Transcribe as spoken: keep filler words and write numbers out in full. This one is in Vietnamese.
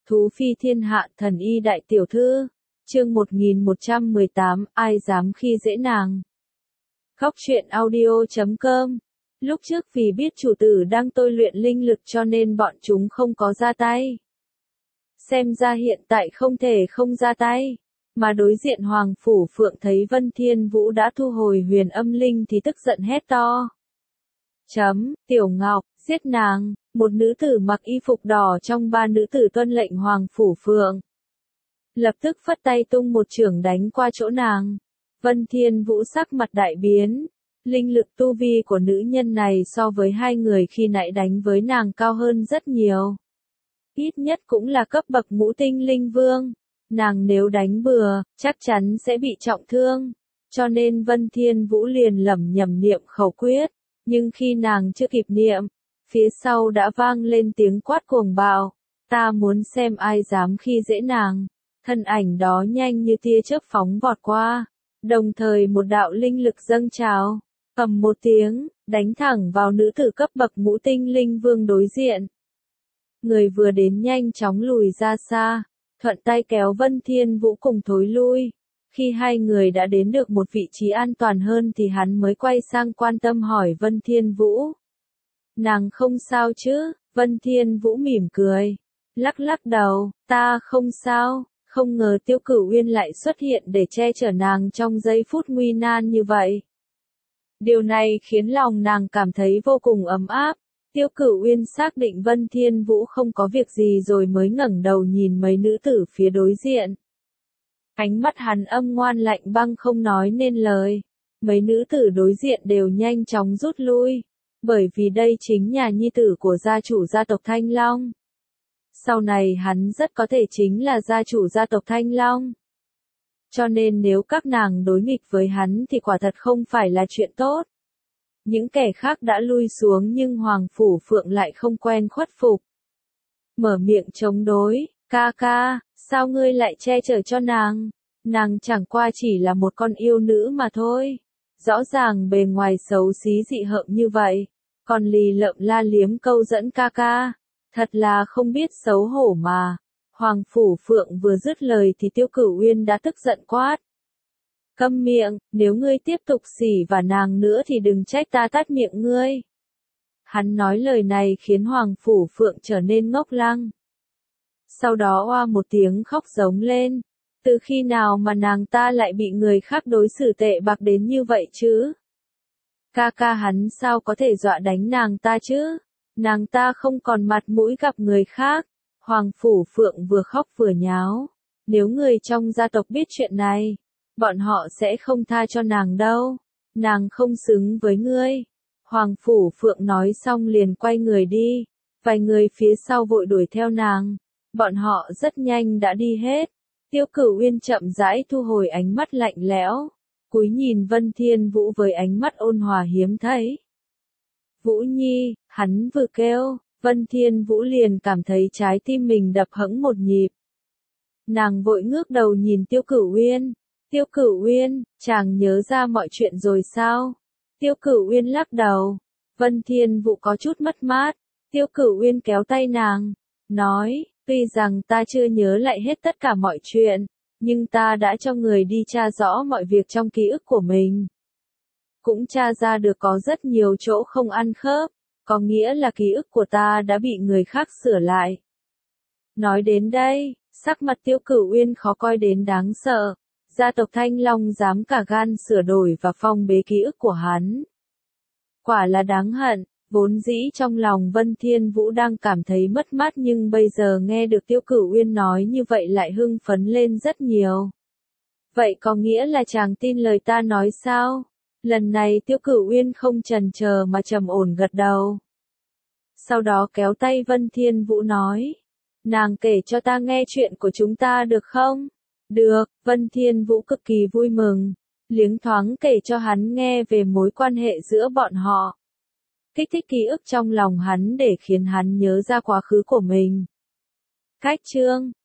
Thú phi thiên hạ thần y đại tiểu thư. Chương một nghìn một trăm mười tám, ai dám khi dễ nàng. Góc truyện audio chấm com. Lúc trước vì biết chủ tử đang tôi luyện linh lực cho nên bọn chúng không có ra tay. Xem ra hiện tại không thể không ra tay. Mà đối diện Hoàng Phủ Phượng thấy Vân Thiên Vũ đã thu hồi huyền âm linh thì tức giận hét to. Chấm, Tiểu Ngọc, giết nàng. Một nữ tử mặc y phục đỏ trong ba nữ tử tuân lệnh Hoàng Phủ Phượng. Lập tức phất tay tung một chưởng đánh qua chỗ nàng. Vân Thiên Vũ sắc mặt đại biến. Linh lực tu vi của nữ nhân này so với hai người khi nãy đánh với nàng cao hơn rất nhiều. Ít nhất cũng là cấp bậc ngũ tinh linh vương. Nàng nếu đánh bừa, chắc chắn sẽ bị trọng thương. Cho nên Vân Thiên Vũ liền lẩm nhẩm niệm khẩu quyết. Nhưng khi nàng chưa kịp niệm, phía sau đã vang lên tiếng quát cuồng bạo. Ta muốn xem ai dám khi dễ nàng. Thân ảnh đó nhanh như tia chớp phóng vọt qua. Đồng thời một đạo linh lực dâng trào. Ầm một tiếng, đánh thẳng vào nữ tử cấp bậc ngũ tinh linh vương đối diện. Người vừa đến nhanh chóng lùi ra xa. Thuận tay kéo Vân Thiên Vũ cùng thối lui. Khi hai người đã đến được một vị trí an toàn hơn thì hắn mới quay sang quan tâm hỏi Vân Thiên Vũ. Nàng không sao chứ? Vân Thiên Vũ mỉm cười. Lắc lắc đầu, ta không sao. Không ngờ Tiêu Cửu Uyên lại xuất hiện để che chở nàng trong giây phút nguy nan như vậy. Điều này khiến lòng nàng cảm thấy vô cùng ấm áp. Tiêu Cửu Uyên xác định Vân Thiên Vũ không có việc gì rồi mới ngẩng đầu nhìn mấy nữ tử phía đối diện. Ánh mắt hắn âm ngoan lạnh băng không nói nên lời. Mấy nữ tử đối diện đều nhanh chóng rút lui. Bởi vì đây chính nhà nhi tử của gia chủ gia tộc Thanh Long. Sau này hắn rất có thể chính là gia chủ gia tộc Thanh Long. Cho nên nếu các nàng đối nghịch với hắn thì quả thật không phải là chuyện tốt. Những kẻ khác đã lui xuống nhưng Hoàng Phủ Phượng lại không quen khuất phục. Mở miệng chống đối, ca ca, sao ngươi lại che chở cho nàng? Nàng chẳng qua chỉ là một con yêu nữ mà thôi. Rõ ràng bề ngoài xấu xí dị hợm như vậy. Còn lì lợm la liếm câu dẫn ca ca. Thật là không biết xấu hổ mà. Hoàng Phủ Phượng vừa dứt lời thì Tiêu Cửu Uyên đã tức giận quát. Câm miệng, nếu ngươi tiếp tục xỉ vả nàng nữa thì đừng trách ta tát miệng ngươi. Hắn nói lời này khiến Hoàng Phủ Phượng trở nên ngốc lăng. Sau đó oa một tiếng khóc giống lên. Từ khi nào mà nàng ta lại bị người khác đối xử tệ bạc đến như vậy chứ? Ca ca hắn sao có thể dọa đánh nàng ta chứ? Nàng ta không còn mặt mũi gặp người khác. Hoàng Phủ Phượng vừa khóc vừa nháo. Nếu người trong gia tộc biết chuyện này, bọn họ sẽ không tha cho nàng đâu. Nàng không xứng với ngươi. Hoàng Phủ Phượng nói xong liền quay người đi. Vài người phía sau vội đuổi theo nàng. Bọn họ rất nhanh đã đi hết. Tiêu Cửu Uyên chậm rãi thu hồi ánh mắt lạnh lẽo. Cúi nhìn Vân Thiên Vũ với ánh mắt ôn hòa hiếm thấy. Vũ Nhi, hắn vừa kêu, Vân Thiên Vũ liền cảm thấy trái tim mình đập hẫng một nhịp. Nàng vội ngước đầu nhìn Tiêu Cửu Uyên. Tiêu Cửu Uyên, chàng nhớ ra mọi chuyện rồi sao? Tiêu Cửu Uyên lắc đầu. Vân Thiên Vũ có chút mất mát. Tiêu Cửu Uyên kéo tay nàng, nói, tuy rằng ta chưa nhớ lại hết tất cả mọi chuyện, nhưng ta đã cho người đi tra rõ mọi việc trong ký ức của mình. Cũng tra ra được có rất nhiều chỗ không ăn khớp, có nghĩa là ký ức của ta đã bị người khác sửa lại. Nói đến đây, sắc mặt Tiêu Cửu Uyên khó coi đến đáng sợ. Gia tộc Thanh Long dám cả gan sửa đổi và phong bế ký ức của hắn. Quả là đáng hận, vốn dĩ trong lòng Vân Thiên Vũ đang cảm thấy mất mát nhưng bây giờ nghe được Tiêu Cửu Uyên nói như vậy lại hưng phấn lên rất nhiều. Vậy có nghĩa là chàng tin lời ta nói sao? Lần này Tiêu Cửu Uyên không chần chờ mà trầm ổn gật đầu. Sau đó kéo tay Vân Thiên Vũ nói. Nàng kể cho ta nghe chuyện của chúng ta được không? Được, Vân Thiên Vũ cực kỳ vui mừng. Liếng thoáng kể cho hắn nghe về mối quan hệ giữa bọn họ. Kích thích ký ức trong lòng hắn để khiến hắn nhớ ra quá khứ của mình. Cách chương,